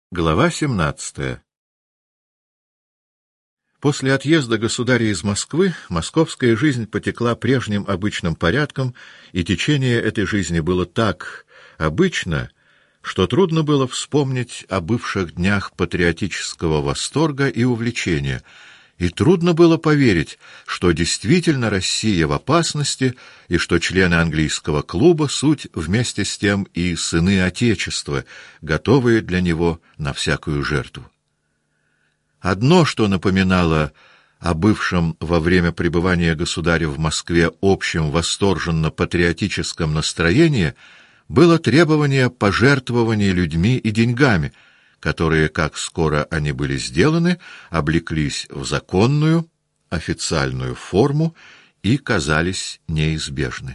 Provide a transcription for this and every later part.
Глава 17. После отъезда государя из Москвы московская жизнь потекла прежним обычным порядком, и течение этой жизни было так обычно, что трудно было вспомнить о бывших днях патриотического восторга и увлечения, и трудно было поверить, что действительно Россия в опасности, и что члены английского клуба суть вместе с тем и сыны Отечества, готовые для него на всякую жертву. Одно, что напоминало о бывшем во время пребывания государя в Москве общем восторженно-патриотическом настроении, было требование пожертвований людьми и деньгами, которые, как скоро они были сделаны, облеклись в законную, официальную форму и казались неизбежны.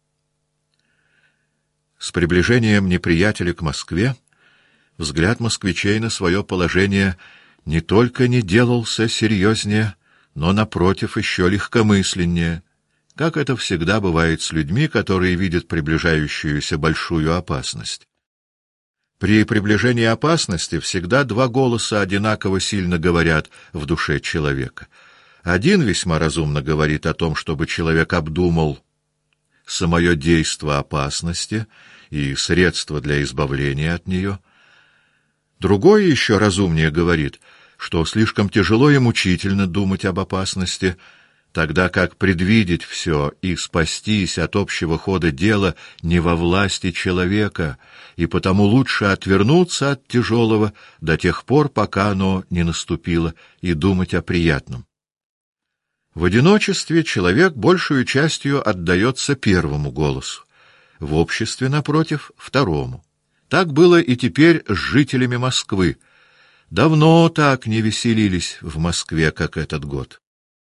С приближением неприятеля к Москве взгляд москвичей на свое положение не только не делался серьезнее, но, напротив, еще легкомысленнее, как это всегда бывает с людьми, которые видят приближающуюся большую опасность. При приближении опасности всегда два голоса одинаково сильно говорят в душе человека. Один весьма разумно говорит о том, чтобы человек обдумал самое действо опасности и средства для избавления от нее. Другой еще разумнее говорит, что слишком тяжело и мучительно думать об опасности, тогда как предвидеть все и спастись от общего хода дела не во власти человека, и потому лучше отвернуться от тяжелого до тех пор, пока оно не наступило, и думать о приятном. В одиночестве человек большую частью отдается первому голосу, в обществе, напротив, второму. Так было и теперь с жителями Москвы. Давно так не веселились в Москве, как этот год.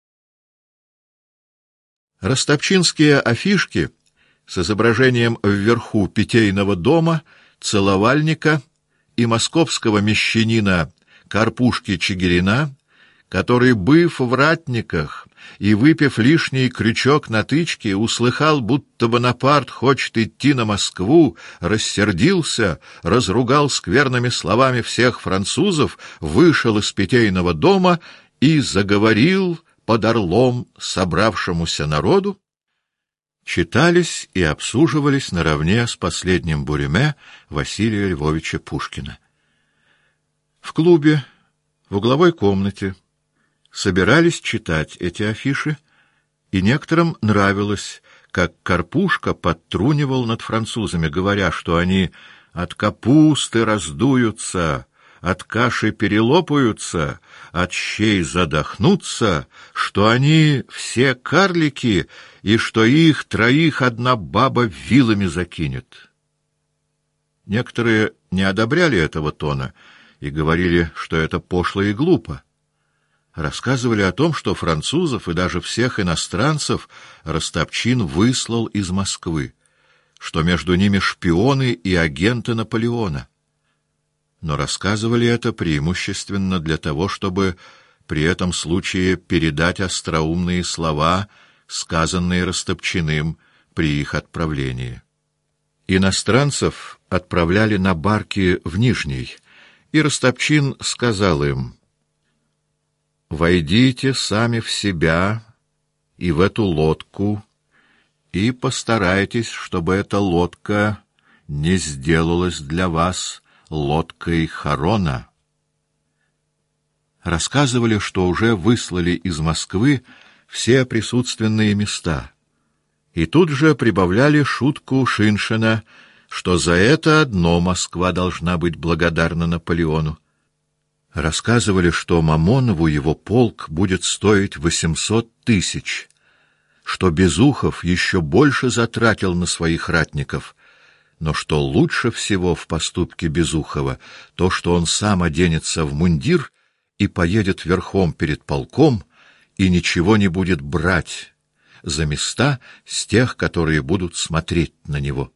Ростопчинские афишки с изображением вверху питейного дома, целовальника и московского мещанина Карпушки-Чигирина, который, быв в ратниках и выпив лишний крючок на тычке, услыхал, будто Бонапарт хочет идти на Москву, рассердился, разругал скверными словами всех французов, вышел из питейного дома и заговорил под орлом собравшемуся народу, читались и обсуживались наравне с последним Буриме Василия Львовича Пушкина. В клубе, в угловой комнате, собирались читать эти афиши, и некоторым нравилось, как Карпушка подтрунивал над французами, говоря, что они от капусты раздуются, от каши перелопаются, от щей задохнутся, что они все карлики, и что их троих одна баба вилами закинет. Некоторые не одобряли этого тона и говорили, что это пошло и глупо. Рассказывали о том, что французов и даже всех иностранцев Ростопчин выслал из Москвы, что между ними шпионы и агенты Наполеона. Но рассказывали это преимущественно для того, чтобы при этом случае передать остроумные слова, сказанные Ростопчиным при их отправлении. Иностранцев отправляли на барки в Нижний, и Ростопчин сказал им: «Войдите сами в себя и в эту лодку, и постарайтесь, чтобы эта лодка не сделалась для вас лодкой Харона». Рассказывали, что уже выслали из Москвы все присутственные места, и тут же прибавляли шутку Шиншина, что за это одно Москва должна быть благодарна Наполеону. Рассказывали, что Мамонову его полк будет стоить 800 тысяч, что Безухов еще больше затратил на своих ратников, но что лучше всего в поступке Безухова то, что он сам оденется в мундир и поедет верхом перед полком и ничего не будет брать за места с тех, которые будут смотреть на него.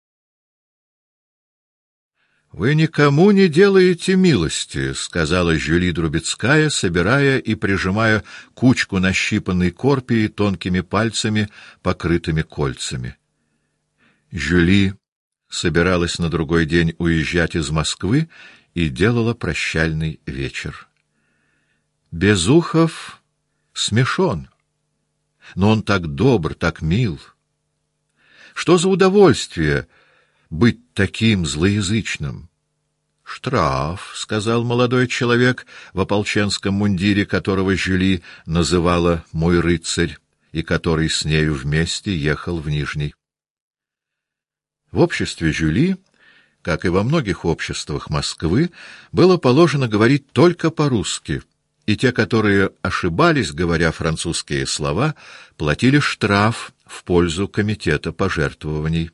«Вы никому не делаете милости», — сказала Жюли Друбецкая, собирая и прижимая кучку нащипанной корпии тонкими пальцами, покрытыми кольцами. Жюли собиралась на другой день уезжать из Москвы и делала прощальный вечер. Безухов смешон, но он так добр, так мил. Что за удовольствие быть таким злоязычным? «Штраф», — сказал молодой человек в ополченском мундире, которого Жюли называла «мой рыцарь», и который с нею вместе ехал в Нижний. В обществе Жюли, как и во многих обществах Москвы, было положено говорить только по-русски, и те, которые ошибались, говоря французские слова, платили штраф в пользу комитета пожертвований.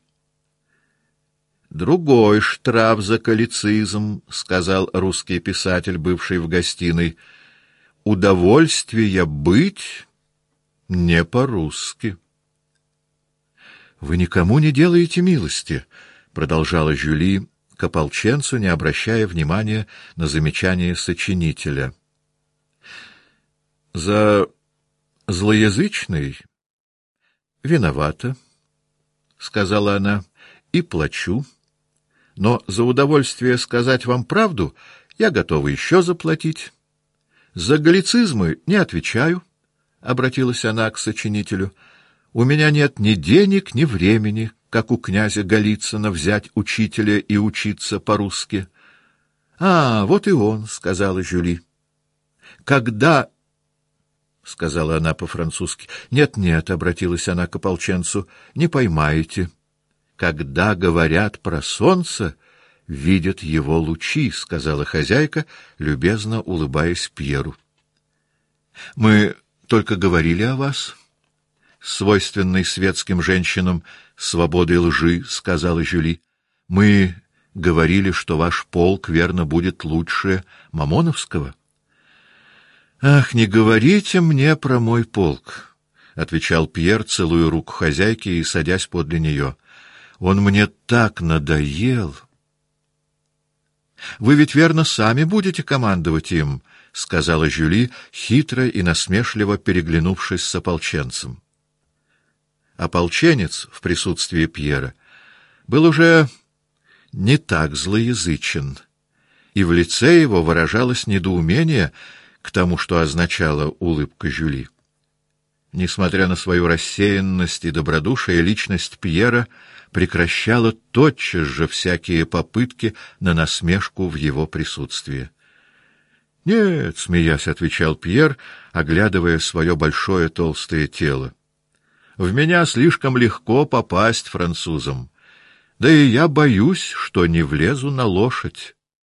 «Другой штраф за каллицизм», — сказал русский писатель, бывший в гостиной. «Удовольствие быть не по-русски». «Вы никому не делаете милости», — продолжала Жюли к ополченцу, не обращая внимания на замечание сочинителя. «За злоязычный виновата», — сказала она, — «и плачу. Но за удовольствие сказать вам правду я готова еще заплатить. За галлицизмы не отвечаю», — обратилась она к сочинителю. «У меня нет ни денег, ни времени, как у князя Голицына, взять учителя и учиться по-русски». «А, вот и он», — сказала Жюли. «Когда...» — сказала она по-французски. «Нет-нет», — обратилась она к ополченцу, — «не поймаете. Когда говорят про солнце, видят его лучи», — сказала хозяйка, любезно улыбаясь Пьеру. «Мы только говорили о вас, свойственной светским женщинам свободой лжи», — сказала Жюли. «Мы говорили, что ваш полк, верно, будет лучше Мамоновского». «Ах, не говорите мне про мой полк», — отвечал Пьер, целуя руку хозяйки и садясь подле нее. «Он мне так надоел». «Вы ведь, верно, сами будете командовать им», — сказала Жюли, хитро и насмешливо переглянувшись с ополченцем. Ополченец в присутствии Пьера был уже не так злоязычен, и в лице его выражалось недоумение к тому, что означала улыбка Жюли. Несмотря на свою рассеянность и добродушие, личность Пьера прекращала тотчас же всякие попытки на насмешку в его присутствии. «Нет», — смеясь, отвечал Пьер, оглядывая свое большое толстое тело, — «в меня слишком легко попасть французам, да и я боюсь, что не влезу на лошадь».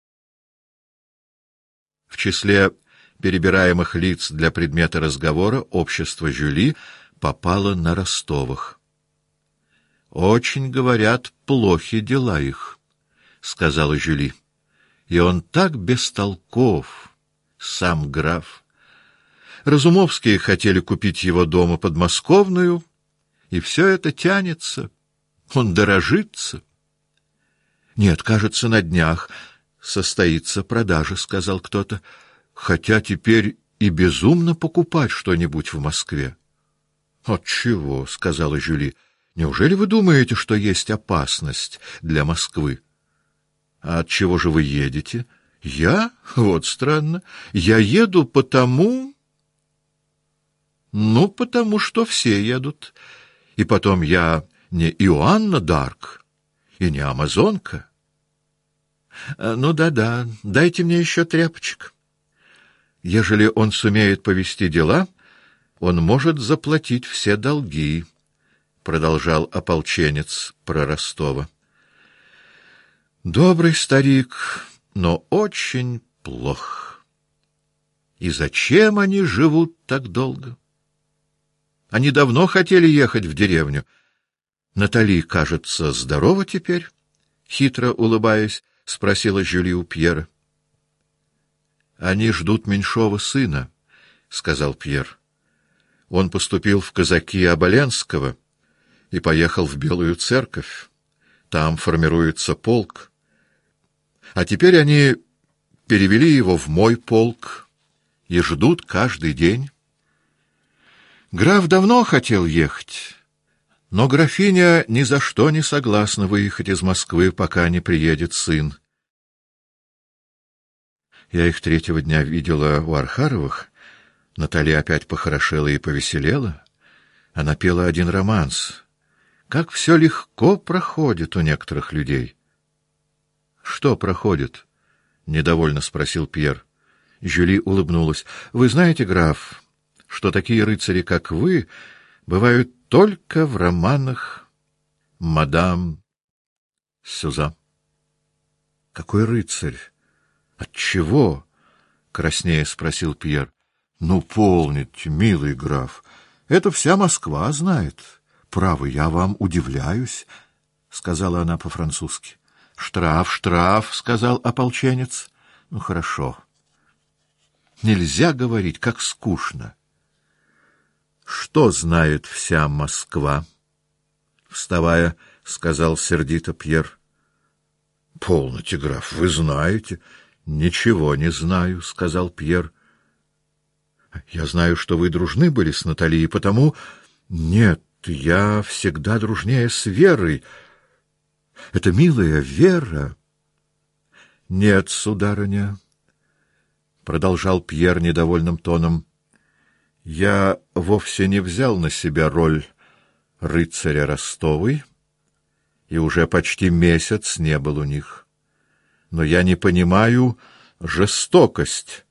В числе перебираемых лиц для предмета разговора общество Жюли попало на Ростовых. «Очень, говорят, плохи дела их», — сказала Жюли. «И он так бестолков, сам граф. Разумовские хотели купить его дома подмосковную, и все это тянется, он дорожится». «Нет, кажется, на днях состоится продажа», — сказал кто-то. «Хотя теперь и безумно покупать что-нибудь в Москве». «Отчего?» — сказала Жюли. «Неужели вы думаете, что есть опасность для Москвы?» «А от чего же вы едете?» «Я? Вот странно. Я еду потому...» «Ну, потому что все едут. И потом я не Иоанна Дарк и не амазонка». «Ну да-да, дайте мне еще тряпочек». «Ежели он сумеет повести дела, он может заплатить все долги», — продолжал ополченец про Ростова. «Добрый старик, но очень плох. И зачем они живут так долго? Они давно хотели ехать в деревню. Натали, кажется, здорова теперь?» — хитро улыбаясь, спросила Жюли у Пьера. «Они ждут меньшого сына», — сказал Пьер. «Он поступил в казаки Оболенского и поехал в Белую Церковь. Там формируется полк. А теперь они перевели его в мой полк и ждут каждый день. Граф давно хотел ехать, но графиня ни за что не согласна выехать из Москвы, пока не приедет сын. Я их третьего дня видела у Архаровых. Наталья опять похорошела и повеселела. Она пела один романс. Как все легко проходит у некоторых людей. — Что проходит? — недовольно спросил Пьер. Жюли улыбнулась. — Вы знаете, граф, что такие рыцари, как вы, бывают только в романах мадам Сюза. — Какой рыцарь? Отчего? — краснея спросил Пьер. — Ну, полните, милый граф, это вся Москва знает. Право, я вам удивляюсь, — сказала она по-французски. — Штраф, штраф, — сказал ополченец. — Ну, хорошо. Нельзя говорить, как скучно. — Что знает вся Москва? — вставая, сказал сердито Пьер. — Полноте, граф, вы знаете. — Ничего не знаю, — сказал Пьер. — Я знаю, что вы дружны были с Натальей, потому... — Нет, я всегда дружнее с Верой. Это милая Вера. — Нет, сударыня, — продолжал Пьер недовольным тоном, — я вовсе не взял на себя роль рыцаря Ростовой и уже почти месяц не был у них. Но я не понимаю жестокость.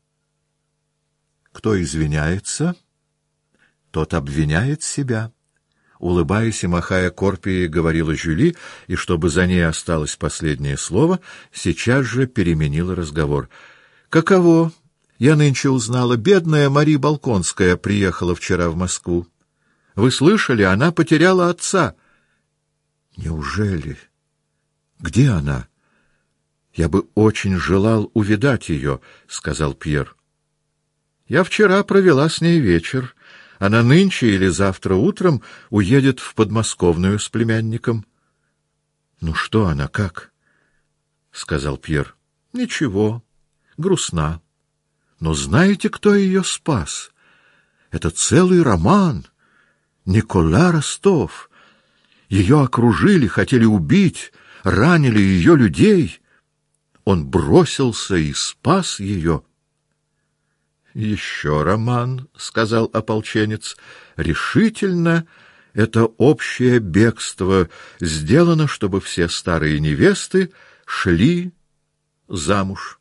Кто извиняется, тот обвиняет себя. Улыбаясь и махая корпией, говорила Жюли, и чтобы за ней осталось последнее слово, сейчас же переменила разговор. Каково? Я нынче узнала, бедная Мари Балконская приехала вчера в Москву. Вы слышали, она потеряла отца. Неужели? Где она? Я бы очень желал увидать ее, сказал Пьер. Я вчера провела с ней вечер. Она нынче или завтра утром уедет в подмосковную с племянником. — Ну что она, как? — сказал Пьер. — Ничего, грустна. Но знаете, кто ее спас? Это целый роман. Никола Ростов. Ее окружили, хотели убить, ранили ее людей. Он бросился и спас ее. — Еще роман, — сказал ополченец. — Решительно, это общее бегство сделано, чтобы все старые невесты шли замуж.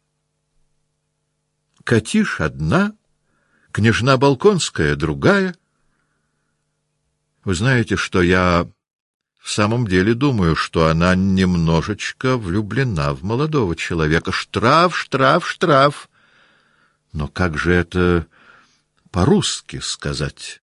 Катиш одна, княжна Балконская другая. Вы знаете, что я в самом деле думаю, что она немножечко влюблена в молодого человека. Штраф, штраф, штраф. Но как же это по-русски сказать?